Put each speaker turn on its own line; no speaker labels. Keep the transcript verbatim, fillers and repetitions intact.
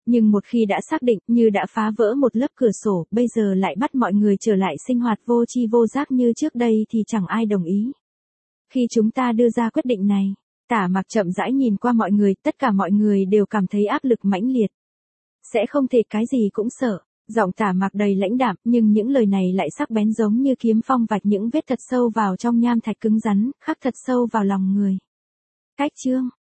Nhưng một khi đã xác định như đã phá vỡ một lớp cửa sổ, bây giờ lại bắt mọi người trở lại sinh hoạt vô tri vô giác như trước đây thì chẳng ai đồng ý. Khi chúng ta đưa ra quyết định này, Tả Mặc chậm rãi nhìn qua mọi người, tất cả mọi người đều cảm thấy áp lực mãnh liệt. Sẽ không thể cái gì cũng sợ. Giọng Tả Mặc đầy lãnh đạm, nhưng những lời này lại sắc bén giống như kiếm phong vạch những vết thật sâu vào trong nham thạch cứng rắn, khắc thật sâu vào lòng người. Cách chương